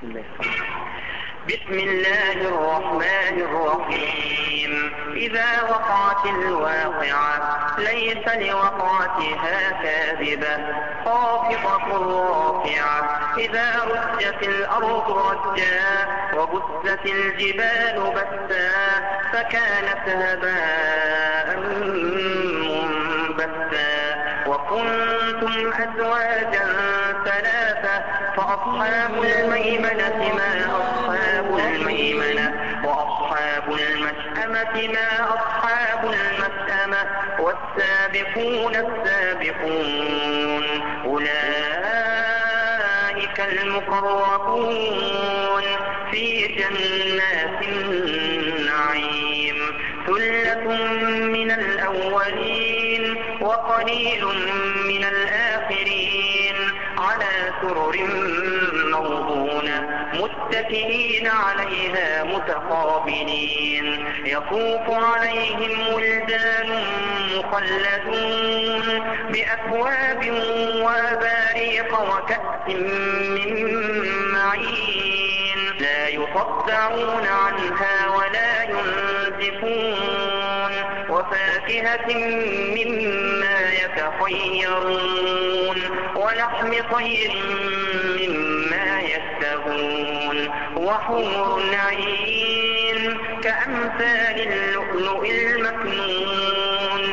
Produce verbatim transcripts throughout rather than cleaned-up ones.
بسم الله الرحمن الرحيم. إذا وقعت الواقعة ليس لوقعتها كاذبة خافضة رافعة. إذا رجت الأرض رجا وبست الجبال بسا فكانت هباء منبثا. وكنتم أزواجا ثلاثة فأصحاب الميمنة ما أصحاب الميمنة وأصحاب المشأمة ما أصحاب المشأمة. والسابقون السابقون أولئك المقربون في جنات النعيم. ثلة من الأولين وقليل من الآخرين على سرر موضونة متكئين عليها متقابلين. يطوف عليهم ولدان مخلدون بأكواب وأباريق وكأس من معين لا يصدعون عنها ولا ينزفون. وفاكهة مما يتخيرون ولحم طير مما يشتهون. وحور عين كأمثال اللؤلؤ المكنون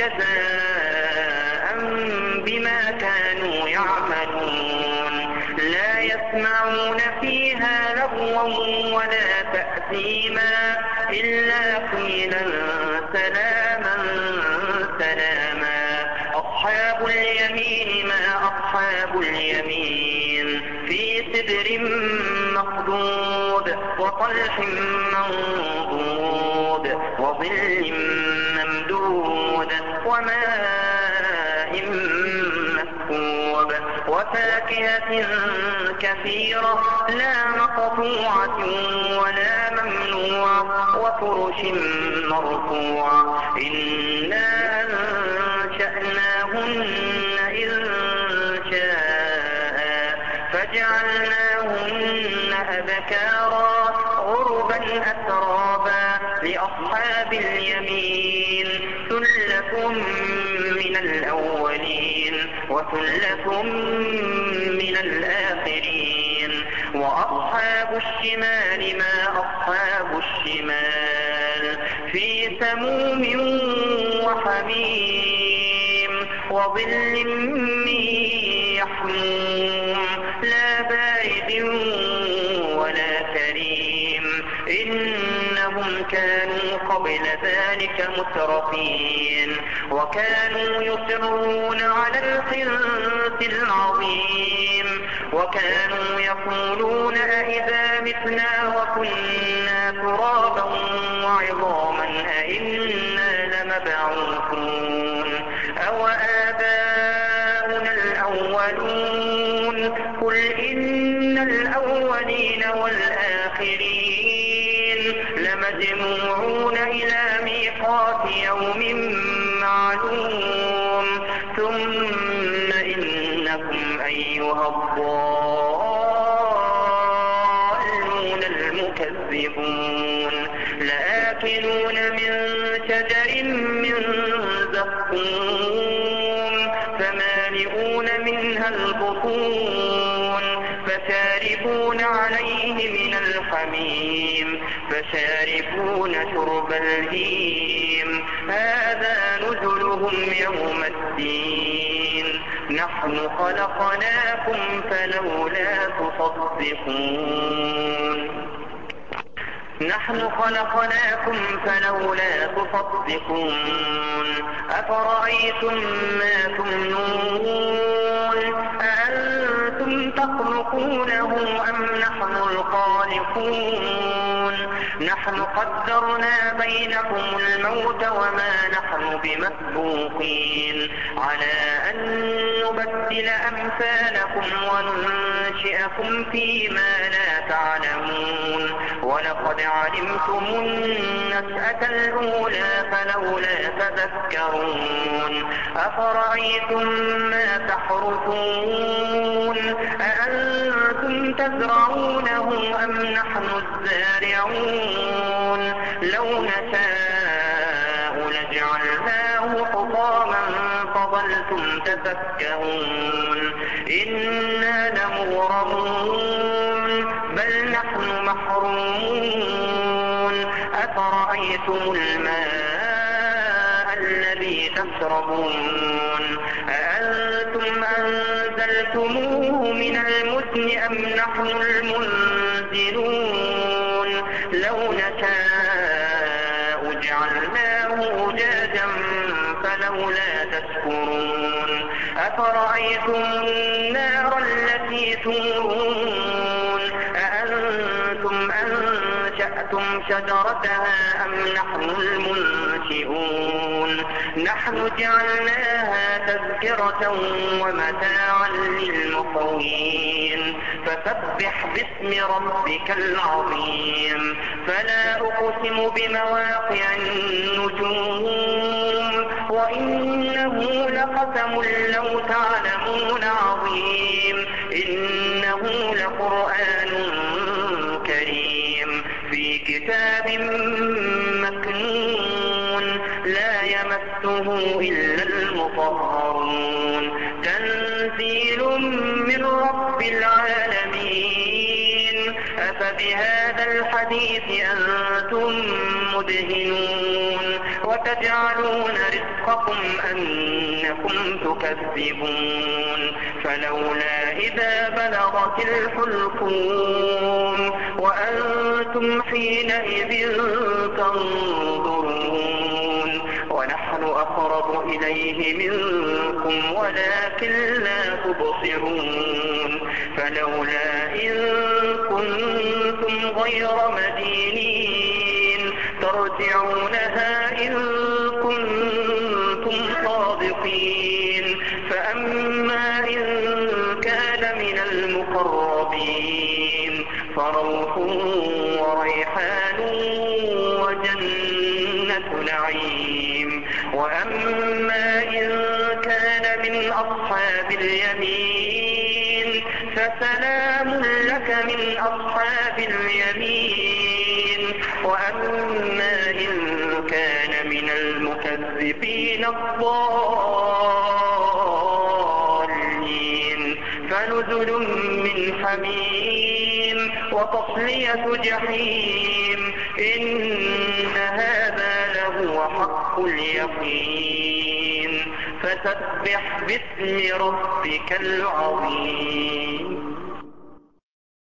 جزاء بما كانوا يعملون. لا يسمعون فيها لغوا ولا تأثيما إلا قيلا سلاما سلاما. أصحاب اليمين ما أصحاب اليمين في سدر مخضود وطلح منضود وظل ممدود وماء مسكوب. وفاكهة كثيرة لا مقطوعة ولا ممنوعة وفرش مرفوعة. إنا أنشأناهن إن شاء فجعلناهن أبكارا عربا أترابا لأصحاب اليمين. ثلة من الأولين وثلة من الآخرين. وأصحاب الشمال ما أصحاب الشمال في سموم وحميم وظل من يحموم لا بارد ولا كريم. إنهم كانوا قبل ذلك مترفين وكانوا يصرون على الحنث العظيم وكانوا يقولون أئذا متنا وكنا ترابا وعظاما أئنا لمبعوثون أو آباؤنا الأولون. قل إن الأولين والآخرين لمجموعون إلى ميقات يوم معلوم. ثم إنكم أيها الضالون المكذبون لآكلون من شجر من زقوم فمالئون منها البطون فشاربون عليه من الحميم فشاربون شرب الهيم. هذا نزلهم يوم الدين. نحن خلقناكم فلولا تصدقون نحن خلقناكم فلولا تصدقون. أفرأيتم ما تمنون أأنتم تخلقونه أم نحن الخالقون. نحن قدرنا بينكم الموت وما نحن بمسبوقين على أن نبدل أمثالكم وننشئكم فيما لا تعلمون. ولقد علمتم النشأة الأولى فلولا تذكرون. أفرأيتم ما تحرثون أأنتم أأنتم تزرعونه أم نحن الزارعون لو نشاء لجعلناه حطاما فظلتم تفكهون إنا لمغرمون بل نحن محرومون أفرأيتم الماء الذي تشربون أأنتم أنزلتموه من المزن أم نحن المنزلون لو نشاء جعلناه أجاجا فلولا تشكرون أفرأيتم النار التي تورون أأنتم أنشأتم شجرتها أم نحن المنشئون نحن جعلناها تذكرة ومتاعا للمقوين فسبح باسم ربك العظيم فلا أقسم بمواقع النجوم وإنه لقسم لو تعلمون عظيم إنه لقرآن كريم في كتاب مكنون لا يمسه إلا المطهرون تنزيل من رب العالمين أفبهذا الحديث أنتم مدهنون وتجعلون رزقكم أنكم تكذبون فلولا إذا بلغت الحلقوم وأنتم حينئذ تنظرون ونحن أقرب إليه منكم ولكن لا تبصرون فلولا إن كنتم غير مدينين ترجعونها إن كنتم صادقين فأما إن كان من المقربين فروح وريحان وجنة نعيم وأما إن كان من أصحاب اليمين فسلام لك من أصحاب اليمين وأما إن كان من المكذبين الضالين فنزل من حميم وتصلية جحيم إن هذا لهو حق اليقين فسبح باسم ربك العظيم